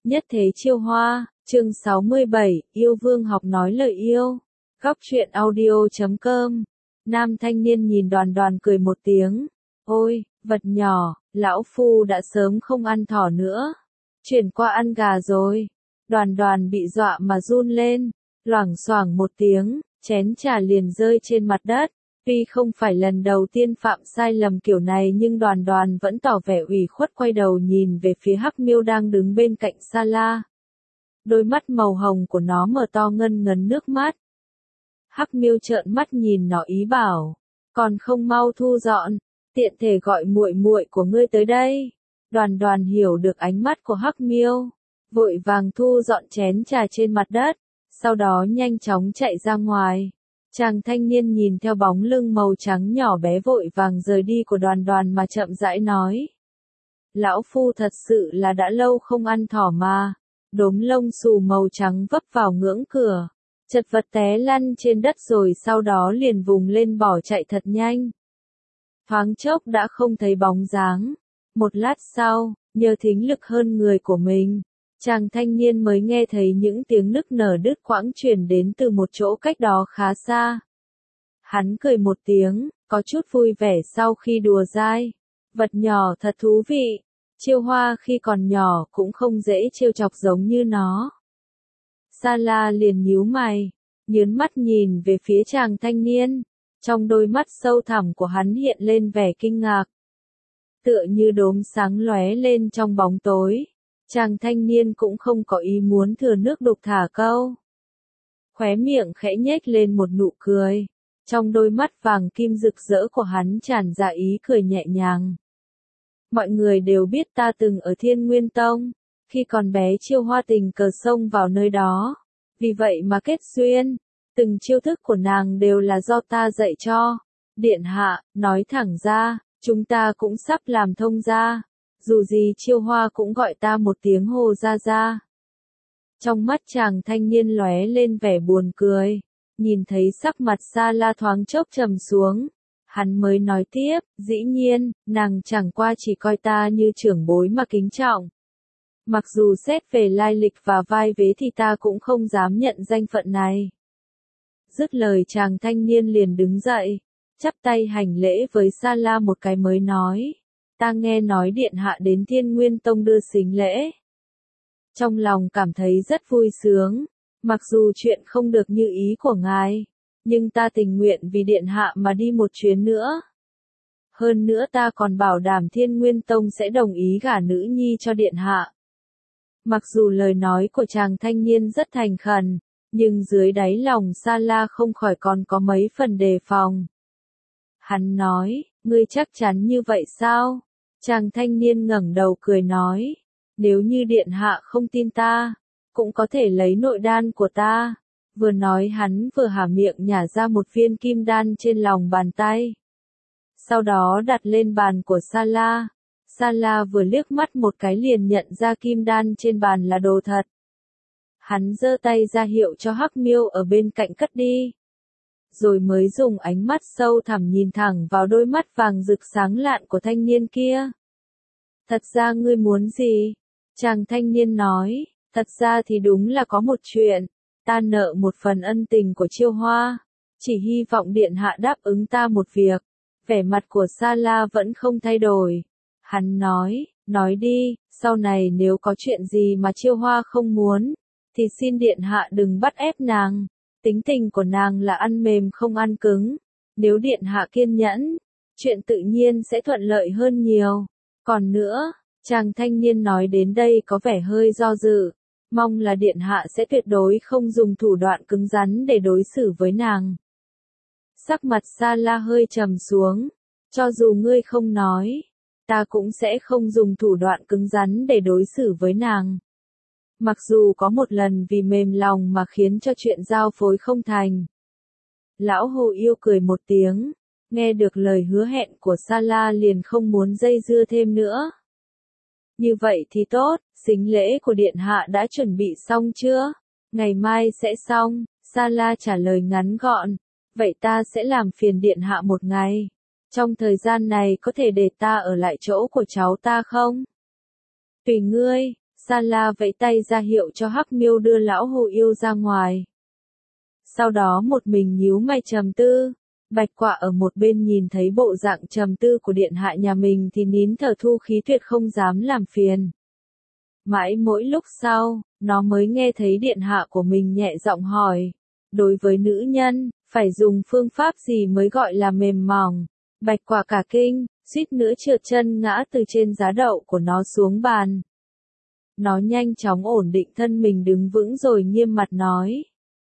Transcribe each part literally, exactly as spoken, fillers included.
Nhất thế chiêu hoa, chương sáu mươi bảy, yêu vương học nói lời yêu. Góc truyện audio chấm com. Nam thanh niên nhìn Đoàn Đoàn cười một tiếng. Ôi, vật nhỏ, lão phu đã sớm không ăn thỏ nữa. Chuyển qua ăn gà rồi. Đoàn Đoàn bị dọa mà run lên. Loảng xoảng một tiếng, chén trà liền rơi trên mặt đất. Tuy không phải lần đầu tiên phạm sai lầm kiểu này nhưng Đoàn Đoàn vẫn tỏ vẻ ủy khuất quay đầu nhìn về phía Hắc Miêu đang đứng bên cạnh Sa-la. Đôi mắt màu hồng của nó mở to ngân ngấn nước mắt. Hắc Miêu trợn mắt nhìn nó ý bảo, còn không mau thu dọn, tiện thể gọi muội muội của ngươi tới đây. Đoàn Đoàn hiểu được ánh mắt của Hắc Miêu, vội vàng thu dọn chén trà trên mặt đất, sau đó nhanh chóng chạy ra ngoài. Chàng thanh niên nhìn theo bóng lưng màu trắng nhỏ bé vội vàng rời đi của Đoàn Đoàn mà chậm rãi nói. Lão phu thật sự là đã lâu không ăn thỏ mà. Đốm lông xù màu trắng vấp vào ngưỡng cửa, chật vật té lăn trên đất rồi sau đó liền vùng lên bỏ chạy thật nhanh. Thoáng chốc đã không thấy bóng dáng. Một lát sau, nhờ thính lực hơn người của mình, chàng thanh niên mới nghe thấy những tiếng nức nở đứt quãng truyền đến từ một chỗ cách đó khá xa. Hắn cười một tiếng, có chút vui vẻ sau khi đùa dai. Vật nhỏ thật thú vị. Chiêu hoa khi còn nhỏ cũng không dễ trêu chọc giống như nó. Sa-la liền nhíu mày, nhớn mắt nhìn về phía chàng thanh niên. Trong đôi mắt sâu thẳm của hắn hiện lên vẻ kinh ngạc. Tựa như đốm sáng lóe lên trong bóng tối. Chàng thanh niên cũng không có ý muốn thừa nước đục thả câu. Khóe miệng khẽ nhếch lên một nụ cười. Trong đôi mắt vàng kim rực rỡ của hắn tràn ra ý cười nhẹ nhàng. Mọi người đều biết ta từng ở Thiên Nguyên Tông, khi còn bé chiêu hoa tình cờ xông vào nơi đó. Vì vậy mà kết duyên, từng chiêu thức của nàng đều là do ta dạy cho. Điện hạ, nói thẳng ra, chúng ta cũng sắp làm thông gia. Dù gì chiêu hoa cũng gọi ta một tiếng Hồ gia gia. Trong mắt chàng thanh niên lóe lên vẻ buồn cười, nhìn thấy sắc mặt Sa-la thoáng chốc trầm xuống. Hắn mới nói tiếp, dĩ nhiên, nàng chẳng qua chỉ coi ta như trưởng bối mà kính trọng. Mặc dù xét về lai lịch và vai vế thì ta cũng không dám nhận danh phận này. Dứt lời chàng thanh niên liền đứng dậy, chắp tay hành lễ với Sa-la một cái mới nói. Ta nghe nói điện hạ đến Thiên Nguyên Tông đưa sính lễ. Trong lòng cảm thấy rất vui sướng, mặc dù chuyện không được như ý của ngài. Nhưng ta tình nguyện vì điện hạ mà đi một chuyến nữa. Hơn nữa ta còn bảo đảm Thiên Nguyên Tông sẽ đồng ý gả nữ nhi cho điện hạ. Mặc dù lời nói của chàng thanh niên rất thành khẩn, nhưng dưới đáy lòng Sa-la không khỏi còn có mấy phần đề phòng. Hắn nói, ngươi chắc chắn như vậy sao? Chàng thanh niên ngẩng đầu cười nói, nếu như điện hạ không tin ta, cũng có thể lấy nội đan của ta. Vừa nói hắn vừa há miệng nhả ra một viên kim đan trên lòng bàn tay. Sau đó đặt lên bàn của Sa-la. Sa-la vừa liếc mắt một cái liền nhận ra kim đan trên bàn là đồ thật. Hắn giơ tay ra hiệu cho Hắc Miêu ở bên cạnh cất đi. Rồi mới dùng ánh mắt sâu thẳm nhìn thẳng vào đôi mắt vàng rực sáng lạn của thanh niên kia. Thật ra ngươi muốn gì? Chàng thanh niên nói, thật ra thì đúng là có một chuyện. Ta nợ một phần ân tình của chiêu hoa, chỉ hy vọng điện hạ đáp ứng ta một việc. Vẻ mặt của Sa-la vẫn không thay đổi. Hắn nói, nói đi, sau này nếu có chuyện gì mà chiêu hoa không muốn, thì xin điện hạ đừng bắt ép nàng. Tính tình của nàng là ăn mềm không ăn cứng. Nếu điện hạ kiên nhẫn, chuyện tự nhiên sẽ thuận lợi hơn nhiều. Còn nữa, chàng thanh niên nói đến đây có vẻ hơi do dự. Mong là điện hạ sẽ tuyệt đối không dùng thủ đoạn cứng rắn để đối xử với nàng. Sắc mặt Sa-la hơi trầm xuống. Cho dù ngươi không nói, ta cũng sẽ không dùng thủ đoạn cứng rắn để đối xử với nàng. Mặc dù có một lần vì mềm lòng mà khiến cho chuyện giao phối không thành. Lão Hồ Yêu cười một tiếng, nghe được lời hứa hẹn của Sa-la liền không muốn dây dưa thêm nữa. Như vậy thì tốt, sính lễ của điện hạ đã chuẩn bị xong chưa? Ngày mai sẽ xong, Sa-la trả lời ngắn gọn. Vậy ta sẽ làm phiền điện hạ một ngày. Trong thời gian này có thể để ta ở lại chỗ của cháu ta không? Tùy ngươi, Sa La vẫy tay ra hiệu cho Hắc Miêu đưa lão hồ yêu ra ngoài. Sau đó một mình nhíu mày trầm tư. Bạch Quạ ở một bên nhìn thấy bộ dạng trầm tư của điện hạ nhà mình thì nín thở thu khí tuyệt không dám làm phiền. Mãi mỗi lúc sau, nó mới nghe thấy điện hạ của mình nhẹ giọng hỏi. Đối với nữ nhân, phải dùng phương pháp gì mới gọi là mềm mỏng? Bạch Quạ cả kinh, suýt nữa trượt chân ngã từ trên giá đậu của nó xuống bàn. Nó nhanh chóng ổn định thân mình đứng vững rồi nghiêm mặt nói.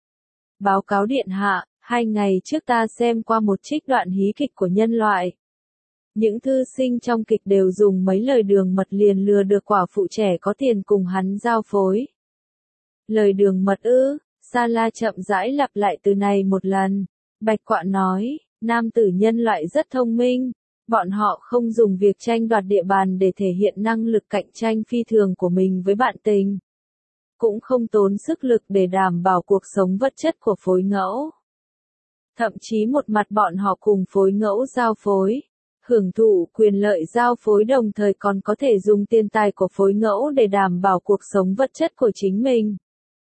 Báo cáo điện hạ, hai ngày trước ta xem qua một trích đoạn hí kịch của nhân loại. Những thư sinh trong kịch đều dùng mấy lời đường mật liền lừa được quả phụ trẻ có tiền cùng hắn giao phối. Lời đường mật ư? Sa La chậm rãi lặp lại từ này một lần. Bạch Quạ nói, nam tử nhân loại rất thông minh. Bọn họ không dùng việc tranh đoạt địa bàn để thể hiện năng lực cạnh tranh phi thường của mình với bạn tình. Cũng không tốn sức lực để đảm bảo cuộc sống vật chất của phối ngẫu. Thậm chí một mặt bọn họ cùng phối ngẫu giao phối, hưởng thụ quyền lợi giao phối đồng thời còn có thể dùng tiền tài của phối ngẫu để đảm bảo cuộc sống vật chất của chính mình.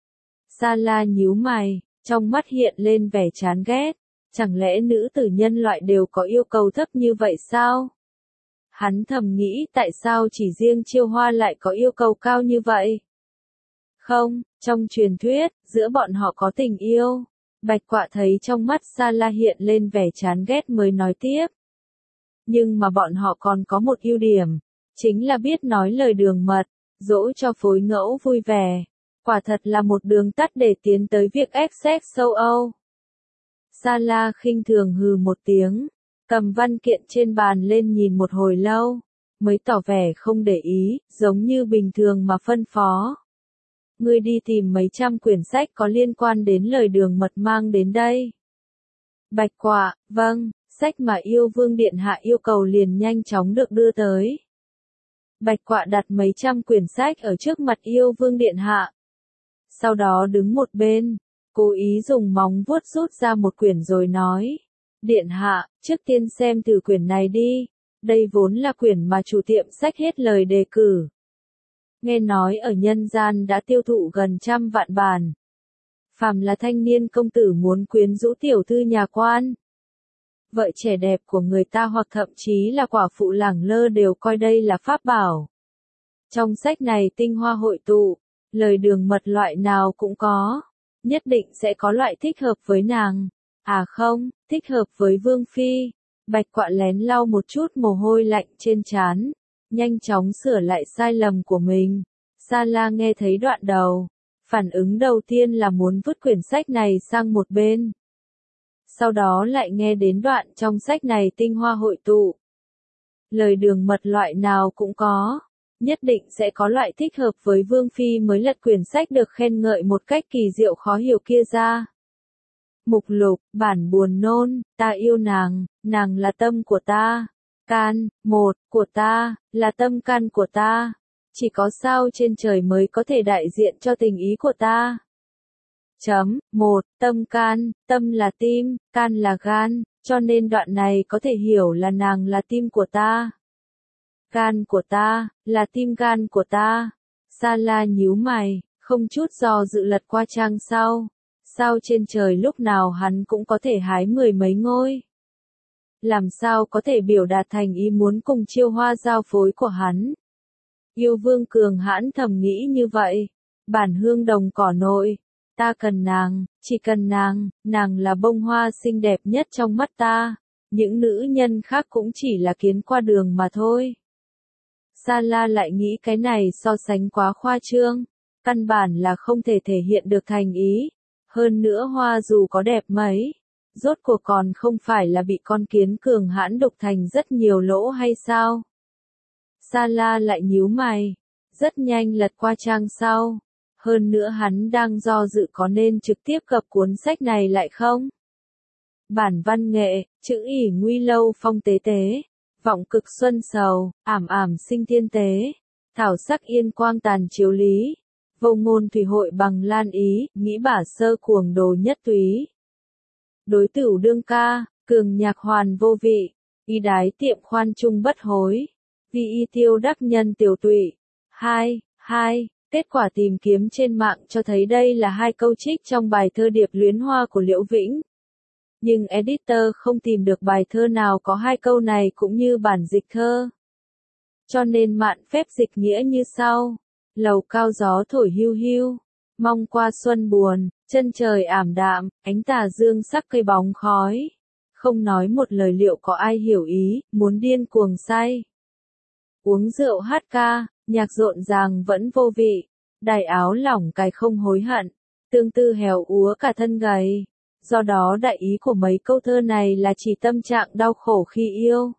Sa La nhíu mày, trong mắt hiện lên vẻ chán ghét. Chẳng lẽ nữ tử nhân loại đều có yêu cầu thấp như vậy sao? Hắn thầm nghĩ tại sao chỉ riêng Chiêu Hoa lại có yêu cầu cao như vậy? Không, trong truyền thuyết, giữa bọn họ có tình yêu. Bạch Quạ thấy trong mắt Sa La hiện lên vẻ chán ghét mới nói tiếp. Nhưng mà bọn họ còn có một ưu điểm, chính là biết nói lời đường mật, dỗ cho phối ngẫu vui vẻ. Quả thật là một đường tắt để tiến tới việc ép sex châu Âu. Sa La khinh thường hừ một tiếng, cầm văn kiện trên bàn lên nhìn một hồi lâu, mới tỏ vẻ không để ý, giống như bình thường mà phân phó. Ngươi đi tìm mấy trăm quyển sách có liên quan đến lời đường mật mang đến đây. Bạch Quạ, vâng, sách mà Yêu Vương Điện Hạ yêu cầu liền nhanh chóng được đưa tới. Bạch Quạ đặt mấy trăm quyển sách ở trước mặt Yêu Vương Điện Hạ. Sau đó đứng một bên, cố ý dùng móng vuốt rút ra một quyển rồi nói. Điện Hạ, trước tiên xem thử quyển này đi. Đây vốn là quyển mà chủ tiệm sách hết lời đề cử. Nghe nói ở nhân gian đã tiêu thụ gần trăm vạn bản. Phàm là thanh niên công tử muốn quyến rũ tiểu thư nhà quan, vợ trẻ đẹp của người ta hoặc thậm chí là quả phụ lẳng lơ đều coi đây là pháp bảo. Trong sách này tinh hoa hội tụ, lời đường mật loại nào cũng có, nhất định sẽ có loại thích hợp với nàng. À không, thích hợp với Vương Phi. Bạch Quạ lén lau một chút mồ hôi lạnh trên trán, nhanh chóng sửa lại sai lầm của mình. Sa La nghe thấy đoạn đầu, phản ứng đầu tiên là muốn vứt quyển sách này sang một bên. Sau đó lại nghe đến đoạn trong sách này tinh hoa hội tụ. Lời đường mật loại nào cũng có, nhất định sẽ có loại thích hợp với Vương Phi mới lật quyển sách được khen ngợi một cách kỳ diệu khó hiểu kia ra. Mục lục, bản buồn nôn, ta yêu nàng, nàng là tâm của ta. Can, một, của ta, là tâm can của ta. Chỉ có sao trên trời mới có thể đại diện cho tình ý của ta. Chấm, một, tâm can, tâm là tim, can là gan, cho nên đoạn này có thể hiểu là nàng là tim của ta. Gan của ta, là tim gan của ta. Sa La nhíu mày, không chút do dự lật qua trang sau. Sao trên trời lúc nào hắn cũng có thể hái mười mấy ngôi. Làm sao có thể biểu đạt thành ý muốn cùng Chiêu Hoa giao phối của hắn. Yêu Vương cường hãn thầm nghĩ như vậy. Bản hương đồng cỏ nội. Ta cần nàng, chỉ cần nàng, nàng là bông hoa xinh đẹp nhất trong mắt ta. Những nữ nhân khác cũng chỉ là kiến qua đường mà thôi. Sa La lại nghĩ cái này so sánh quá khoa trương. Căn bản là không thể thể hiện được thành ý. Hơn nữa hoa dù có đẹp mấy, rốt cuộc còn không phải là bị con kiến cường hãn đục thành rất nhiều lỗ hay sao? Sa La lại nhíu mày, rất nhanh lật qua trang sau. Hơn nữa hắn đang do dự có nên trực tiếp cập cuốn sách này lại không? Bản văn nghệ, chữ ỷ nguy lâu phong tế tế, vọng cực xuân sầu, ảm ảm sinh thiên tế, thảo sắc yên quang tàn chiếu lý. Vô ngôn thủy hội bằng lan ý, nghĩ bả sơ cuồng đồ nhất túy. Đối tửu đương ca, cường nhạc hoàn vô vị, y đái tiệm khoan trung bất hối, vì y tiêu đắc nhân tiểu tụy. Hai, hai, Kết quả tìm kiếm trên mạng cho thấy đây là hai câu trích trong bài thơ Điệp Luyến Hoa của Liễu Vĩnh. Nhưng editor không tìm được bài thơ nào có hai câu này cũng như bản dịch thơ. Cho nên mạn phép dịch nghĩa như sau. Lầu cao gió thổi hiu hiu, mong qua xuân buồn, chân trời ảm đạm, ánh tà dương sắc cây bóng khói. Không nói một lời liệu có ai hiểu ý, muốn điên cuồng say. Uống rượu hát ca, nhạc rộn ràng vẫn vô vị, đài áo lỏng cài không hối hận, tương tư héo úa cả thân gầy. Do đó đại ý của mấy câu thơ này là chỉ tâm trạng đau khổ khi yêu.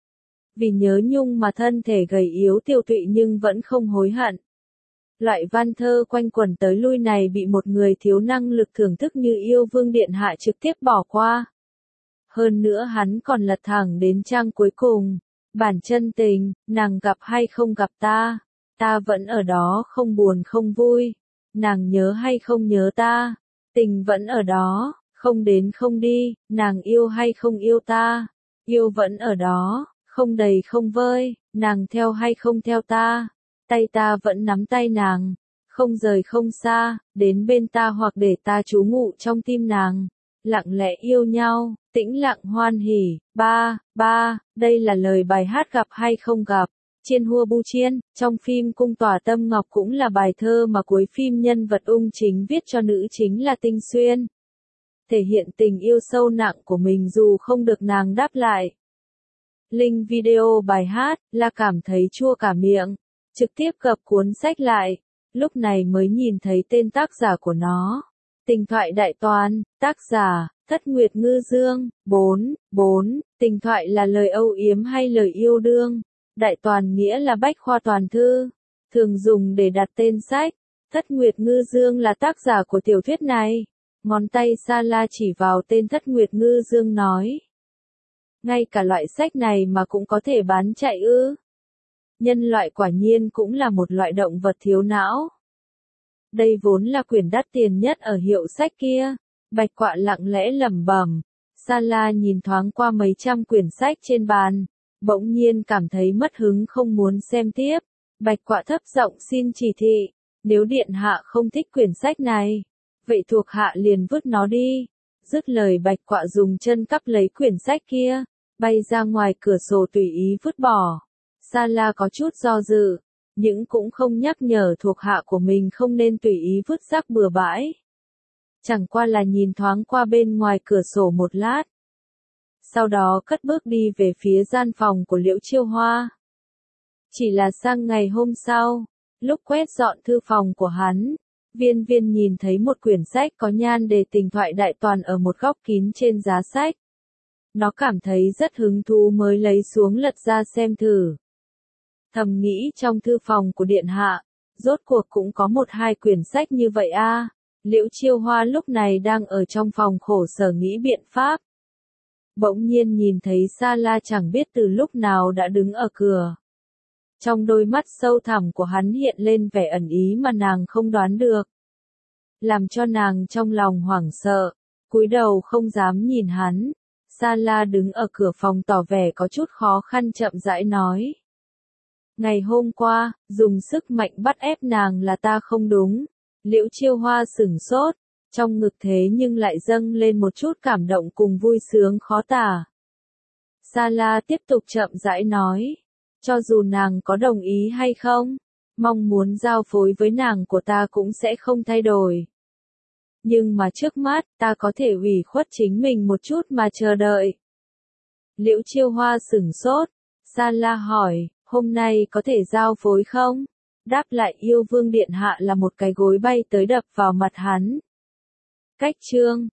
Vì nhớ nhung mà thân thể gầy yếu tiêu tụy nhưng vẫn không hối hận. Loại văn thơ quanh quẩn tới lui này bị một người thiếu năng lực thưởng thức như Yêu Vương Điện Hạ trực tiếp bỏ qua. Hơn nữa hắn còn lật thẳng đến trang cuối cùng. Bản chân tình, nàng gặp hay không gặp ta, ta vẫn ở đó không buồn không vui. Nàng nhớ hay không nhớ ta, tình vẫn ở đó, không đến không đi. Nàng yêu hay không yêu ta, yêu vẫn ở đó, không đầy không vơi. Nàng theo hay không theo ta, tay ta vẫn nắm tay nàng, không rời không xa, đến bên ta hoặc để ta trú ngụ trong tim nàng. Lặng lẽ yêu nhau, tĩnh lặng hoan hỉ. Ba, ba, đây là lời bài hát Gặp hay không gặp. Chiên hua bu chiên, trong phim Cung tỏa tâm ngọc cũng là bài thơ mà cuối phim nhân vật ung chính viết cho nữ chính là Tinh Xuyên. Thể hiện tình yêu sâu nặng của mình dù không được nàng đáp lại. Link video bài hát là cảm thấy chua cả miệng, trực tiếp cập cuốn sách lại, lúc này mới nhìn thấy tên tác giả của nó. Tình thoại đại toàn, tác giả, Thất Nguyệt Ngư Dương. Bốn, bốn, tình thoại là lời âu yếm hay lời yêu đương. Đại toàn nghĩa là bách khoa toàn thư, thường dùng để đặt tên sách. Thất Nguyệt Ngư Dương là tác giả của tiểu thuyết này. Ngón tay Sa La chỉ vào tên Thất Nguyệt Ngư Dương nói. Ngay cả loại sách này mà cũng có thể bán chạy ư? Nhân loại quả nhiên cũng là một loại động vật thiếu não. Đây vốn là quyển đắt tiền nhất ở hiệu sách kia. Bạch Quạ lặng lẽ lẩm bẩm. Sa La nhìn thoáng qua mấy trăm quyển sách trên bàn, bỗng nhiên cảm thấy mất hứng không muốn xem tiếp. Bạch Quạ thấp giọng xin chỉ thị, nếu điện hạ không thích quyển sách này, vậy thuộc hạ liền vứt nó đi. Dứt lời Bạch Quạ dùng chân cắp lấy quyển sách kia, bay ra ngoài cửa sổ tùy ý vứt bỏ. Sa La có chút do dự, nhưng cũng không nhắc nhở thuộc hạ của mình không nên tùy ý vứt rác bừa bãi. Chẳng qua là nhìn thoáng qua bên ngoài cửa sổ một lát. Sau đó cất bước đi về phía gian phòng của Liễu Chiêu Hoa. Chỉ là sang ngày hôm sau, lúc quét dọn thư phòng của hắn, Viên Viên nhìn thấy một quyển sách có nhan đề Tình thoại đại toàn ở một góc kín trên giá sách. Nó cảm thấy rất hứng thú mới lấy xuống lật ra xem thử. Thầm nghĩ trong thư phòng của điện hạ, rốt cuộc cũng có một hai quyển sách như vậy a. À. Liễu Chiêu Hoa lúc này đang ở trong phòng khổ sở nghĩ biện pháp. Bỗng nhiên nhìn thấy Sa La chẳng biết từ lúc nào đã đứng ở cửa. Trong đôi mắt sâu thẳm của hắn hiện lên vẻ ẩn ý mà nàng không đoán được. Làm cho nàng trong lòng hoảng sợ, cúi đầu không dám nhìn hắn. Sa La đứng ở cửa phòng tỏ vẻ có chút khó khăn chậm rãi nói. Ngày hôm qua, dùng sức mạnh bắt ép nàng là ta không đúng. Liễu Chiêu Hoa sửng sốt, trong ngực thế nhưng lại dâng lên một chút cảm động cùng vui sướng khó tả. Sa La tiếp tục chậm rãi nói, cho dù nàng có đồng ý hay không, mong muốn giao phối với nàng của ta cũng sẽ không thay đổi. Nhưng mà trước mắt, ta có thể ủy khuất chính mình một chút mà chờ đợi. Liễu Chiêu Hoa sửng sốt, Sa La hỏi, hôm nay có thể giao phối không? Đáp lại Yêu Vương Điện Hạ là một cái gối bay tới đập vào mặt hắn. Cách chương